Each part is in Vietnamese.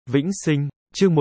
Vĩnh sinh, chương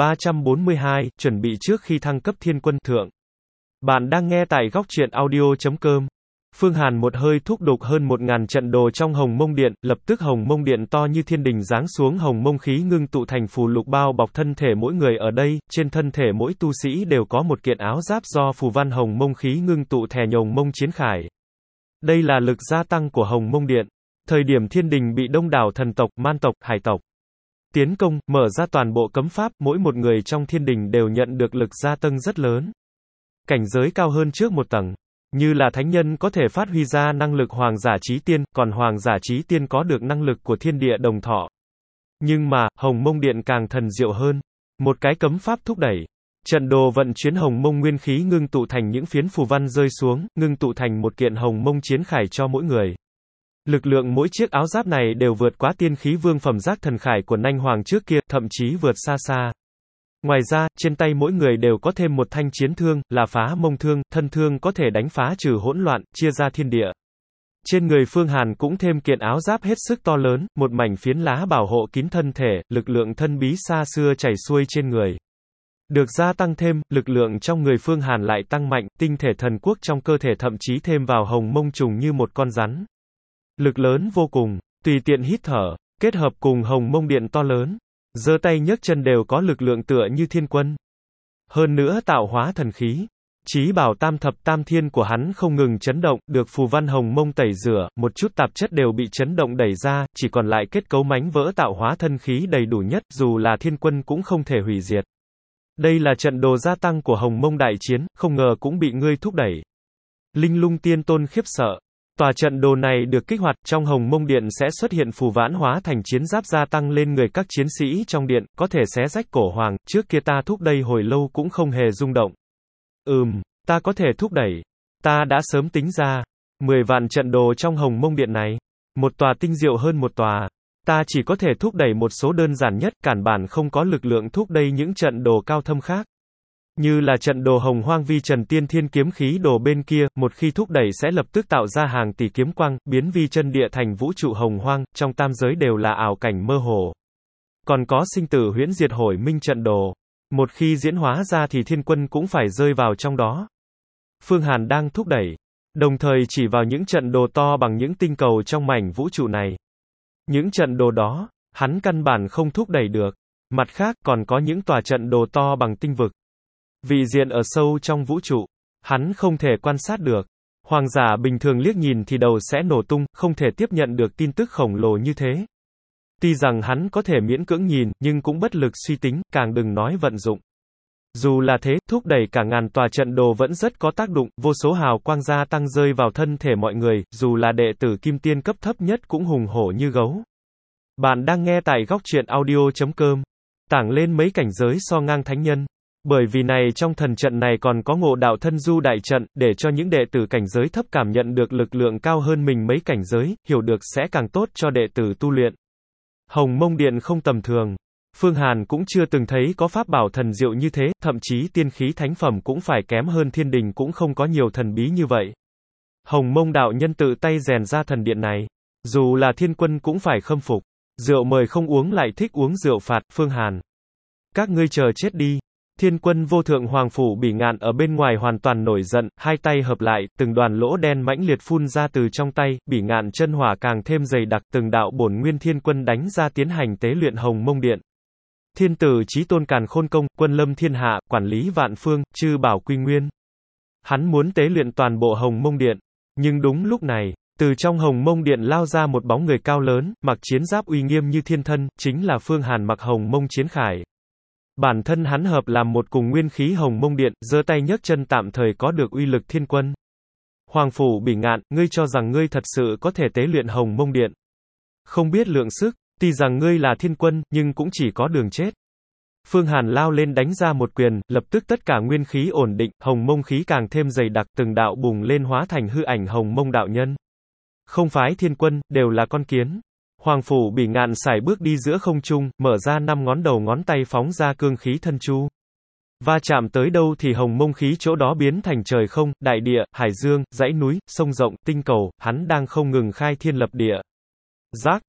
1342, chuẩn bị trước khi thăng cấp thiên quân thượng. Bạn đang nghe tại góc truyện audio.com. Phương Hàn một hơi thúc đục hơn 1000 trận đồ trong Hồng Mông Điện, lập tức Hồng Mông Điện to như thiên đình giáng xuống, hồng mông khí ngưng tụ thành phù lục bao bọc thân thể mỗi người ở đây, trên thân thể mỗi tu sĩ đều có một kiện áo giáp do phù văn hồng mông khí ngưng tụ thè nhồng mông chiến khải. Đây là lực gia tăng của Hồng Mông Điện. Thời điểm thiên đình bị đông đảo thần tộc, man tộc, hải tộc tiến công, mở ra toàn bộ cấm pháp, mỗi một người trong thiên đình đều nhận được lực gia tăng rất lớn. Cảnh giới cao hơn trước một tầng. Như là thánh nhân có thể phát huy ra năng lực hoàng giả chí tiên, còn hoàng giả chí tiên có được năng lực của thiên địa đồng thọ. Nhưng mà, Hồng Mông Điện càng thần diệu hơn. Một cái cấm pháp thúc đẩy. Trận đồ vận chuyển hồng mông nguyên khí ngưng tụ thành những phiến phù văn rơi xuống, ngưng tụ thành một kiện hồng mông chiến khải cho mỗi người. Lực lượng mỗi chiếc áo giáp này đều vượt quá tiên khí vương phẩm giác thần khải của Nanh Hoàng trước kia, thậm chí vượt xa xa. Ngoài ra, trên tay mỗi người đều có thêm một thanh chiến thương, là phá mông thương, thân thương có thể đánh phá trừ hỗn loạn, chia ra thiên địa. Trên người Phương Hàn cũng thêm kiện áo giáp hết sức to lớn, một mảnh phiến lá bảo hộ kín thân thể, lực lượng thân bí xa xưa chảy xuôi trên người. Được gia tăng thêm, lực lượng trong người Phương Hàn lại tăng mạnh, tinh thể thần quốc trong cơ thể thậm chí thêm vào hồng mông trùng như một con rắn. Lực lớn vô cùng, tùy tiện hít thở, kết hợp cùng hồng mông điện to lớn. Giơ tay nhấc chân đều có lực lượng tựa như thiên quân. Hơn nữa tạo hóa thần khí. Chí bảo tam thập tam thiên của hắn không ngừng chấn động, được phù văn hồng mông tẩy rửa, một chút tạp chất đều bị chấn động đẩy ra, chỉ còn lại kết cấu mánh vỡ tạo hóa thân khí đầy đủ nhất, dù là thiên quân cũng không thể hủy diệt. Đây là trận đồ gia tăng của Hồng Mông đại chiến, không ngờ cũng bị ngươi thúc đẩy. Linh Lung Tiên Tôn khiếp sợ. Tòa trận đồ này được kích hoạt, trong Hồng Mông Điện sẽ xuất hiện phù vãn hóa thành chiến giáp gia tăng lên người các chiến sĩ trong điện, có thể xé rách cổ hoàng, trước kia ta thúc đẩy hồi lâu cũng không hề rung động. Ta có thể thúc đẩy. Ta đã sớm tính ra. 10 vạn trận đồ trong Hồng Mông Điện này. Một tòa tinh diệu hơn một tòa. Ta chỉ có thể thúc đẩy một số đơn giản nhất, cản bản không có lực lượng thúc đẩy những trận đồ cao thâm khác. Như là trận đồ Hồng Hoang Vi Trần Tiên Thiên kiếm khí đồ bên kia, một khi thúc đẩy sẽ lập tức tạo ra hàng tỷ kiếm quang, biến Vi Chân Địa thành vũ trụ hồng hoang, trong tam giới đều là ảo cảnh mơ hồ. Còn có sinh tử huyễn diệt hồi minh trận đồ. Một khi diễn hóa ra thì thiên quân cũng phải rơi vào trong đó. Phương Hàn đang thúc đẩy, đồng thời chỉ vào những trận đồ to bằng những tinh cầu trong mảnh vũ trụ này. Những trận đồ đó, hắn căn bản không thúc đẩy được. Mặt khác, còn có những tòa trận đồ to bằng tinh vực. Vị diện ở sâu trong vũ trụ, hắn không thể quan sát được. Hoàng giả bình thường liếc nhìn thì đầu sẽ nổ tung, không thể tiếp nhận được tin tức khổng lồ như thế. Tuy rằng hắn có thể miễn cưỡng nhìn, nhưng cũng bất lực suy tính, càng đừng nói vận dụng. Dù là thế, thúc đẩy cả ngàn tòa trận đồ vẫn rất có tác dụng, vô số hào quang gia tăng rơi vào thân thể mọi người, dù là đệ tử kim tiên cấp thấp nhất cũng hùng hổ như gấu. Bạn đang nghe tại góc truyện audio.com. Tảng lên mấy cảnh giới so ngang thánh nhân. Bởi vì này trong thần trận này còn có ngộ đạo thân du đại trận, để cho những đệ tử cảnh giới thấp cảm nhận được lực lượng cao hơn mình mấy cảnh giới, hiểu được sẽ càng tốt cho đệ tử tu luyện. Hồng Mông Điện không tầm thường. Phương Hàn cũng chưa từng thấy có pháp bảo thần diệu như thế, thậm chí tiên khí thánh phẩm cũng phải kém hơn thiên đình cũng không có nhiều thần bí như vậy. Hồng Mông đạo nhân tự tay rèn ra thần điện này. Dù là thiên quân cũng phải khâm phục. Rượu mời không uống lại thích uống rượu phạt, Phương Hàn. Các ngươi chờ chết đi. Thiên quân vô thượng hoàng phủ bỉ ngạn ở bên ngoài hoàn toàn nổi giận, hai tay hợp lại, từng đoàn lỗ đen mãnh liệt phun ra từ trong tay, bỉ ngạn chân hỏa càng thêm dày đặc, từng đạo bổn nguyên thiên quân đánh ra tiến hành tế luyện Hồng Mông Điện. Thiên tử chí tôn càn khôn công, quân lâm thiên hạ, quản lý vạn phương, chư bảo quy nguyên. Hắn muốn tế luyện toàn bộ Hồng Mông Điện. Nhưng đúng lúc này, từ trong Hồng Mông Điện lao ra một bóng người cao lớn, mặc chiến giáp uy nghiêm như thiên thân, chính là Phương Hàn mặc Hồng Mông chiến khải. Bản thân hắn hợp làm một cùng nguyên khí Hồng Mông Điện, giơ tay nhấc chân tạm thời có được uy lực thiên quân. Hoàng phủ bỉ ngạn, ngươi cho rằng ngươi thật sự có thể tế luyện Hồng Mông Điện. Không biết lượng sức, tuy rằng ngươi là thiên quân, nhưng cũng chỉ có đường chết. Phương Hàn lao lên đánh ra một quyền, lập tức tất cả nguyên khí ổn định, Hồng Mông khí càng thêm dày đặc, từng đạo bùng lên hóa thành hư ảnh Hồng Mông đạo nhân. Không phái thiên quân, đều là con kiến. Hoàng phủ bỉ ngạn sải bước đi giữa không trung, mở ra 5 ngón đầu ngón tay phóng ra cương khí thân chu. Va chạm tới đâu thì hồng mông khí chỗ đó biến thành trời không, đại địa, hải dương, dãy núi, sông rộng, tinh cầu, hắn đang không ngừng khai thiên lập địa. Rác,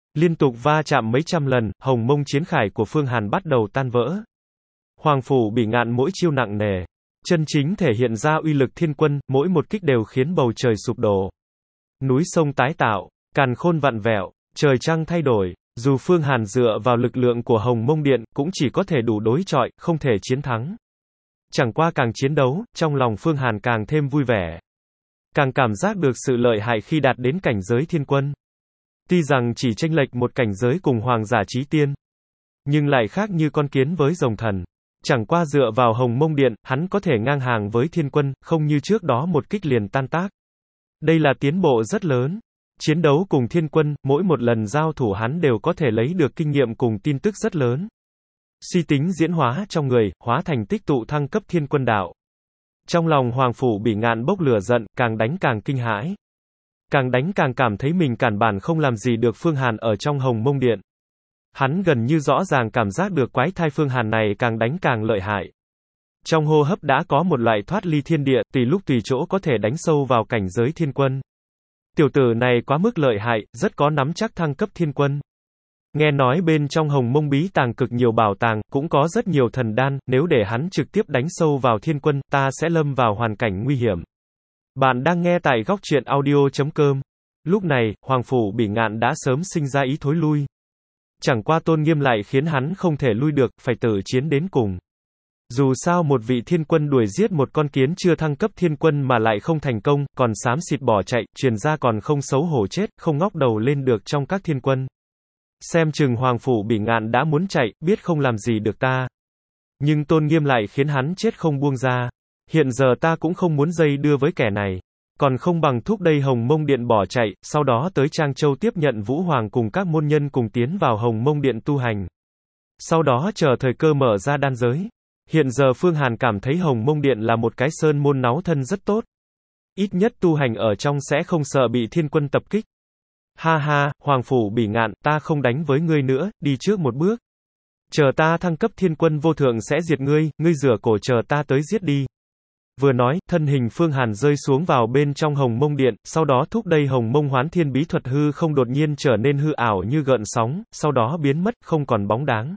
Liên tục va chạm mấy trăm lần, hồng mông chiến khải của Phương Hàn bắt đầu tan vỡ. Hoàng phủ Bỉ Ngạn mỗi chiêu nặng nề, chân chính thể hiện ra uy lực thiên quân, mỗi một kích đều khiến bầu trời sụp đổ. Núi sông tái tạo, càn khôn vặn vẹo, trời trăng thay đổi, dù Phương Hàn dựa vào lực lượng của Hồng Mông Điện, cũng chỉ có thể đủ đối chọi, không thể chiến thắng. Chẳng qua càng chiến đấu, trong lòng Phương Hàn càng thêm vui vẻ. Càng cảm giác được sự lợi hại khi đạt đến cảnh giới thiên quân. Tuy rằng chỉ chênh lệch một cảnh giới cùng hoàng giả chí tiên, nhưng lại khác như con kiến với rồng thần. Chẳng qua dựa vào Hồng Mông Điện, hắn có thể ngang hàng với thiên quân, không như trước đó một kích liền tan tác. Đây là tiến bộ rất lớn. Chiến đấu cùng thiên quân, mỗi một lần giao thủ hắn đều có thể lấy được kinh nghiệm cùng tin tức rất lớn. Suy tính diễn hóa trong người, hóa thành tích tụ thăng cấp thiên quân đạo. Trong lòng Hoàng phủ Bỉ Ngạn bốc lửa giận, càng đánh càng kinh hãi. Càng đánh càng cảm thấy mình cản bản không làm gì được Phương Hàn ở trong Hồng Mông Điện. Hắn gần như rõ ràng cảm giác được quái thai Phương Hàn này càng đánh càng lợi hại. Trong hô hấp đã có một loại thoát ly thiên địa, tùy lúc tùy chỗ có thể đánh sâu vào cảnh giới thiên quân. Tiểu tử này quá mức lợi hại, rất có nắm chắc thăng cấp thiên quân. Nghe nói bên trong Hồng Mông bí tàng cực nhiều bảo tàng, cũng có rất nhiều thần đan, nếu để hắn trực tiếp đánh sâu vào thiên quân, ta sẽ lâm vào hoàn cảnh nguy hiểm. Bạn đang nghe tại góc truyện audio.com. Lúc này, Hoàng phủ Bỉ Ngạn đã sớm sinh ra ý thối lui. Chẳng qua tôn nghiêm lại khiến hắn không thể lui được, phải tử chiến đến cùng. Dù sao một vị thiên quân đuổi giết một con kiến chưa thăng cấp thiên quân mà lại không thành công, còn xám xịt bỏ chạy, truyền ra còn không xấu hổ chết, không ngóc đầu lên được trong các thiên quân. Xem chừng Hoàng phủ Bỉ Ngạn đã muốn chạy, biết không làm gì được ta. Nhưng tôn nghiêm lại khiến hắn chết không buông ra. Hiện giờ ta cũng không muốn dây đưa với kẻ này. Còn không bằng thúc đẩy Hồng Mông Điện bỏ chạy, sau đó tới Trang Châu tiếp nhận Vũ Hoàng cùng các môn nhân cùng tiến vào Hồng Mông Điện tu hành. Sau đó chờ thời cơ mở ra đan giới. Hiện giờ Phương Hàn cảm thấy Hồng Mông Điện là một cái sơn môn náu thân rất tốt. Ít nhất tu hành ở trong sẽ không sợ bị thiên quân tập kích. Ha ha, Hoàng phủ Bỉ Ngạn, ta không đánh với ngươi nữa, đi trước một bước. Chờ ta thăng cấp thiên quân vô thượng sẽ diệt ngươi, ngươi rửa cổ chờ ta tới giết đi. Vừa nói, thân hình Phương Hàn rơi xuống vào bên trong Hồng Mông Điện, sau đó thúc đẩy Hồng Mông Hoán Thiên bí thuật hư không đột nhiên trở nên hư ảo như gợn sóng, sau đó biến mất, không còn bóng dáng.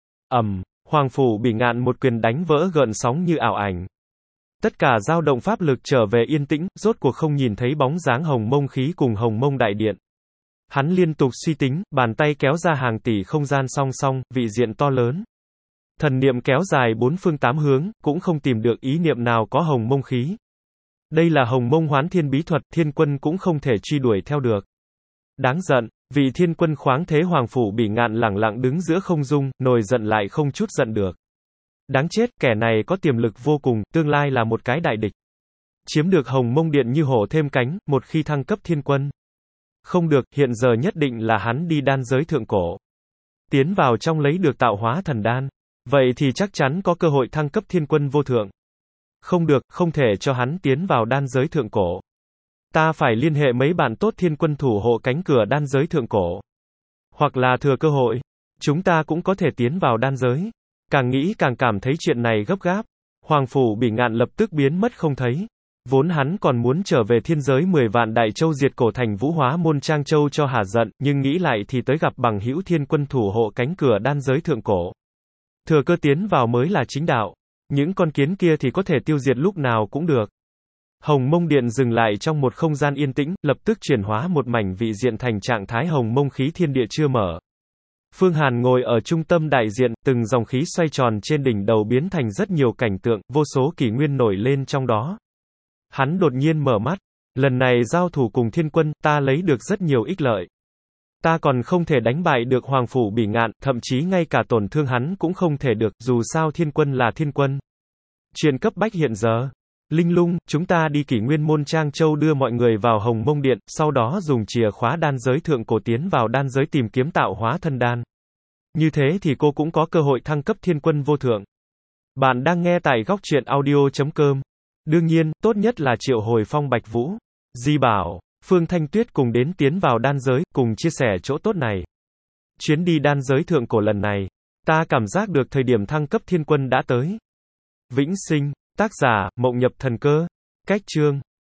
Hoàng phủ Bỉ Ngạn một quyền đánh vỡ gợn sóng như ảo ảnh. Tất cả dao động pháp lực trở về yên tĩnh, rốt cuộc không nhìn thấy bóng dáng Hồng Mông khí cùng Hồng Mông đại điện. Hắn liên tục suy tính, bàn tay kéo ra hàng tỷ không gian song song, vị diện to lớn. Thần niệm kéo dài bốn phương tám hướng, cũng không tìm được ý niệm nào có Hồng Mông khí. Đây là Hồng Mông Hoán Thiên bí thuật, thiên quân cũng không thể truy đuổi theo được. Đáng giận, vị thiên quân khoáng thế Hoàng phủ Bỉ Ngạn lẳng lặng đứng giữa không trung, nổi giận lại không chút giận được. Đáng chết, kẻ này có tiềm lực vô cùng, tương lai là một cái đại địch. Chiếm được Hồng Mông Điện như hổ thêm cánh, một khi thăng cấp thiên quân. Không được, hiện giờ nhất định là hắn đi đan giới thượng cổ. Tiến vào trong lấy được tạo hóa thần đan. Vậy thì chắc chắn có cơ hội thăng cấp thiên quân vô thượng. Không được, không thể cho hắn tiến vào đan giới thượng cổ. Ta phải liên hệ mấy bạn tốt thiên quân thủ hộ cánh cửa đan giới thượng cổ. Hoặc là thừa cơ hội, chúng ta cũng có thể tiến vào đan giới. Càng nghĩ càng cảm thấy chuyện này gấp gáp. Hoàng phủ Bỉ Ngạn lập tức biến mất không thấy. Vốn hắn còn muốn trở về thiên giới 10 vạn đại châu diệt cổ thành Vũ Hóa môn Trang Châu cho hả giận, nhưng nghĩ lại thì tới gặp bằng hữu thiên quân thủ hộ cánh cửa đan giới thượng cổ. Thừa cơ tiến vào mới là chính đạo. Những con kiến kia thì có thể tiêu diệt lúc nào cũng được. Hồng Mông Điện dừng lại trong một không gian yên tĩnh, lập tức chuyển hóa một mảnh vị diện thành trạng thái Hồng Mông khí thiên địa chưa mở. Phương Hàn ngồi ở trung tâm đại diện, từng dòng khí xoay tròn trên đỉnh đầu biến thành rất nhiều cảnh tượng, vô số kỷ nguyên nổi lên trong đó. Hắn đột nhiên mở mắt. Lần này giao thủ cùng thiên quân, ta lấy được rất nhiều ích lợi. Ta còn không thể đánh bại được Hoàng phủ Bỉ Ngạn, thậm chí ngay cả tổn thương hắn cũng không thể được, dù sao thiên quân là thiên quân. Chuyện cấp bách hiện giờ. Linh Lung, chúng ta đi Kỷ Nguyên môn Trang Châu đưa mọi người vào Hồng Mông Điện, sau đó dùng chìa khóa đan giới thượng cổ tiến vào đan giới tìm kiếm tạo hóa thân đan. Như thế thì cô cũng có cơ hội thăng cấp thiên quân vô thượng. Bạn đang nghe tại góc truyện audio.com. Đương nhiên, tốt nhất là triệu hồi Phong Bạch Vũ, Di Bảo, Phương Thanh Tuyết cùng đến tiến vào đan giới, cùng chia sẻ chỗ tốt này. Chuyến đi đan giới thượng cổ lần này, ta cảm giác được thời điểm thăng cấp thiên quân đã tới. Vĩnh sinh, tác giả, Mộng Nhập Thần Cơ, cách chương.